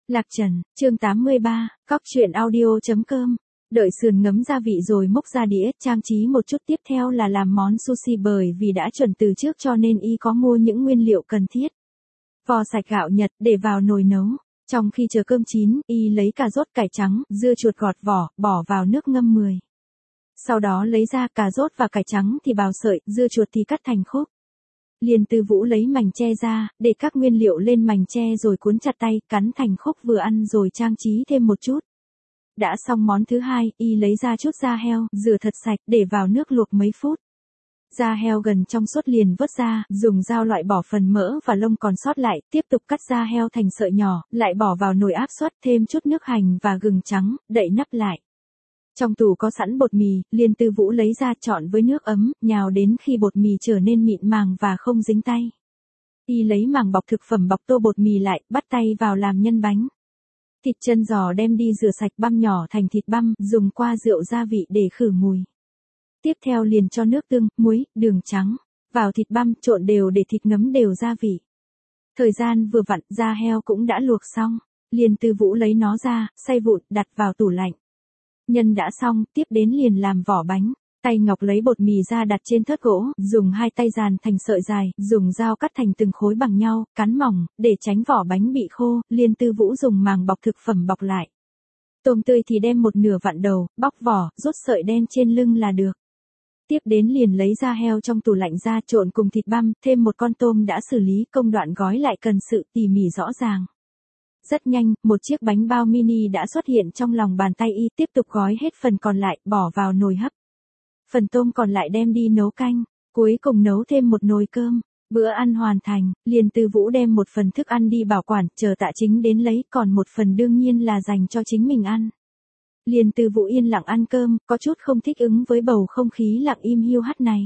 Lạc Trần, chương 83, cóc truyện audio.com. Đợi sườn ngấm gia vị rồi múc ra đĩa, trang trí một chút, tiếp theo là làm món sushi bởi vì đã chuẩn từ trước cho nên y có mua những nguyên liệu cần thiết. Vò sạch gạo Nhật để vào nồi nấu. Trong khi chờ cơm chín, y lấy cà rốt, cải trắng, dưa chuột gọt vỏ, bỏ vào nước ngâm 10. Sau đó lấy ra cà rốt và cải trắng thì bào sợi, dưa chuột thì cắt thành khúc. Liên Tư Vũ lấy mảnh tre ra, để các nguyên liệu lên mảnh tre rồi cuốn chặt tay, cắn thành khúc vừa ăn rồi trang trí thêm một chút. Đã xong món thứ hai, y lấy ra chút da heo, rửa thật sạch, để vào nước luộc mấy phút. Da heo gần trong suốt liền vớt ra, dùng dao loại bỏ phần mỡ và lông còn sót lại, tiếp tục cắt da heo thành sợi nhỏ, lại bỏ vào nồi áp suất, thêm chút nước hành và gừng trắng, đậy nắp lại. Trong tủ có sẵn bột mì, Liên Tư Vũ lấy ra trộn với nước ấm, nhào đến khi bột mì trở nên mịn màng và không dính tay. Y lấy màng bọc thực phẩm bọc tô bột mì lại, bắt tay vào làm nhân bánh. Thịt chân giò đem đi rửa sạch, băm nhỏ thành thịt băm, dùng qua rượu gia vị để khử mùi. Tiếp theo liền cho nước tương, muối, đường trắng vào thịt băm, trộn đều để thịt ngấm đều gia vị. Thời gian vừa vặn, da heo cũng đã luộc xong. Liên Tư Vũ lấy nó ra, xay vụn, đặt vào tủ lạnh. Nhân đã xong, tiếp đến liền làm vỏ bánh. Tay Ngọc lấy bột mì ra đặt trên thớt gỗ, dùng hai tay dàn thành sợi dài, dùng dao cắt thành từng khối bằng nhau, cán mỏng, để tránh vỏ bánh bị khô, Liên Tư Vũ dùng màng bọc thực phẩm bọc lại. Tôm tươi thì đem một nửa vặn đầu, bóc vỏ, rút sợi đen trên lưng là được. Tiếp đến liền lấy da heo trong tủ lạnh ra trộn cùng thịt băm, thêm một con tôm đã xử lý, công đoạn gói lại cần sự tỉ mỉ rõ ràng. Rất nhanh, một chiếc bánh bao mini đã xuất hiện trong lòng bàn tay y, tiếp tục gói hết phần còn lại, bỏ vào nồi hấp. Phần tôm còn lại đem đi nấu canh, cuối cùng nấu thêm một nồi cơm. Bữa ăn hoàn thành, Liên Tư Vũ đem một phần thức ăn đi bảo quản, chờ Tạ Chính đến lấy, còn một phần đương nhiên là dành cho chính mình ăn. Liên Tư Vũ yên lặng ăn cơm, có chút không thích ứng với bầu không khí lặng im hiu hắt này.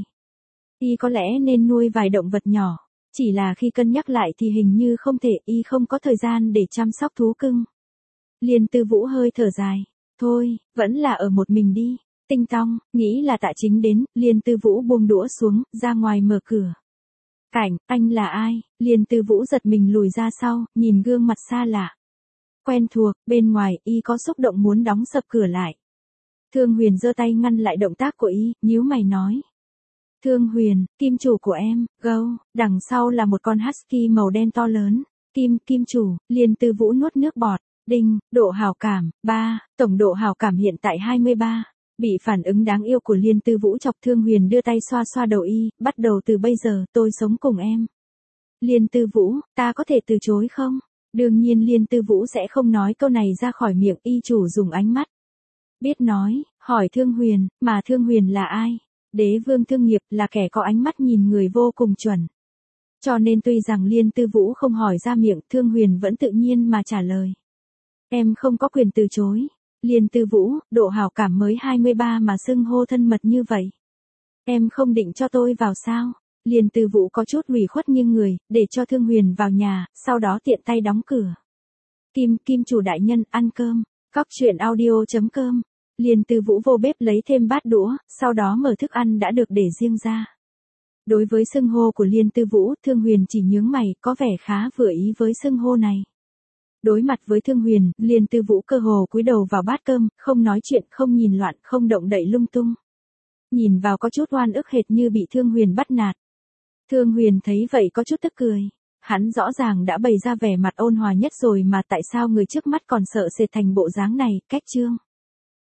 Y có lẽ nên nuôi vài động vật nhỏ. Chỉ là khi cân nhắc lại thì hình như không thể, y không có thời gian để chăm sóc thú cưng. Liên Tư Vũ hơi thở dài. Thôi, vẫn là ở một mình đi. Tinh tong, nghĩ là Tạ Chính đến, Liên Tư Vũ buông đũa xuống, ra ngoài mở cửa. Cảnh, anh là ai? Liên Tư Vũ giật mình lùi ra sau, nhìn gương mặt xa lạ. Quen thuộc, bên ngoài, y có xúc động muốn đóng sập cửa lại. Thương Huyền giơ tay ngăn lại động tác của y, nhíu mày nói. Thương Huyền, kim chủ của em, gâu, đằng sau là một con husky màu đen to lớn. Kim chủ, Liên Tư Vũ nuốt nước bọt. Đinh, độ hảo cảm, 3, tổng độ hảo cảm hiện tại 23. Bị phản ứng đáng yêu của Liên Tư Vũ chọc. Thương Huyền đưa tay xoa xoa đầu y, bắt đầu từ bây giờ, tôi sống cùng em. Liên Tư Vũ, ta có thể từ chối không? Đương nhiên Liên Tư Vũ sẽ không nói câu này ra khỏi miệng, y chủ dùng ánh mắt. Biết nói, hỏi Thương Huyền, mà Thương Huyền là ai? Đế vương thương nghiệp, là kẻ có ánh mắt nhìn người vô cùng chuẩn. Cho nên tuy rằng Liên Tư Vũ không hỏi ra miệng, Thương Huyền vẫn tự nhiên mà trả lời. Em không có quyền từ chối. Liên Tư Vũ, độ hảo cảm mới 23 mà xưng hô thân mật như vậy. Em không định cho tôi vào sao? Liên Tư Vũ có chút ủy khuất nghiêng người, để cho Thương Huyền vào nhà, sau đó tiện tay đóng cửa. Kim chủ đại nhân, ăn cơm. Cóc truyện audio.com. Liên Tư Vũ vô bếp lấy thêm bát đũa, sau đó mở thức ăn đã được để riêng ra. Đối với xưng hô của Liên Tư Vũ, Thương Huyền chỉ nhướng mày, có vẻ khá vừa ý với xưng hô này. Đối mặt với Thương Huyền, Liên Tư Vũ cơ hồ cúi đầu vào bát cơm, không nói chuyện, không nhìn loạn, không động đậy lung tung. Nhìn vào có chút oan ức hệt như bị Thương Huyền bắt nạt. Thương Huyền thấy vậy có chút tức cười. Hắn rõ ràng đã bày ra vẻ mặt ôn hòa nhất rồi mà tại sao người trước mắt còn sợ sệt thành bộ dáng này, cách chương.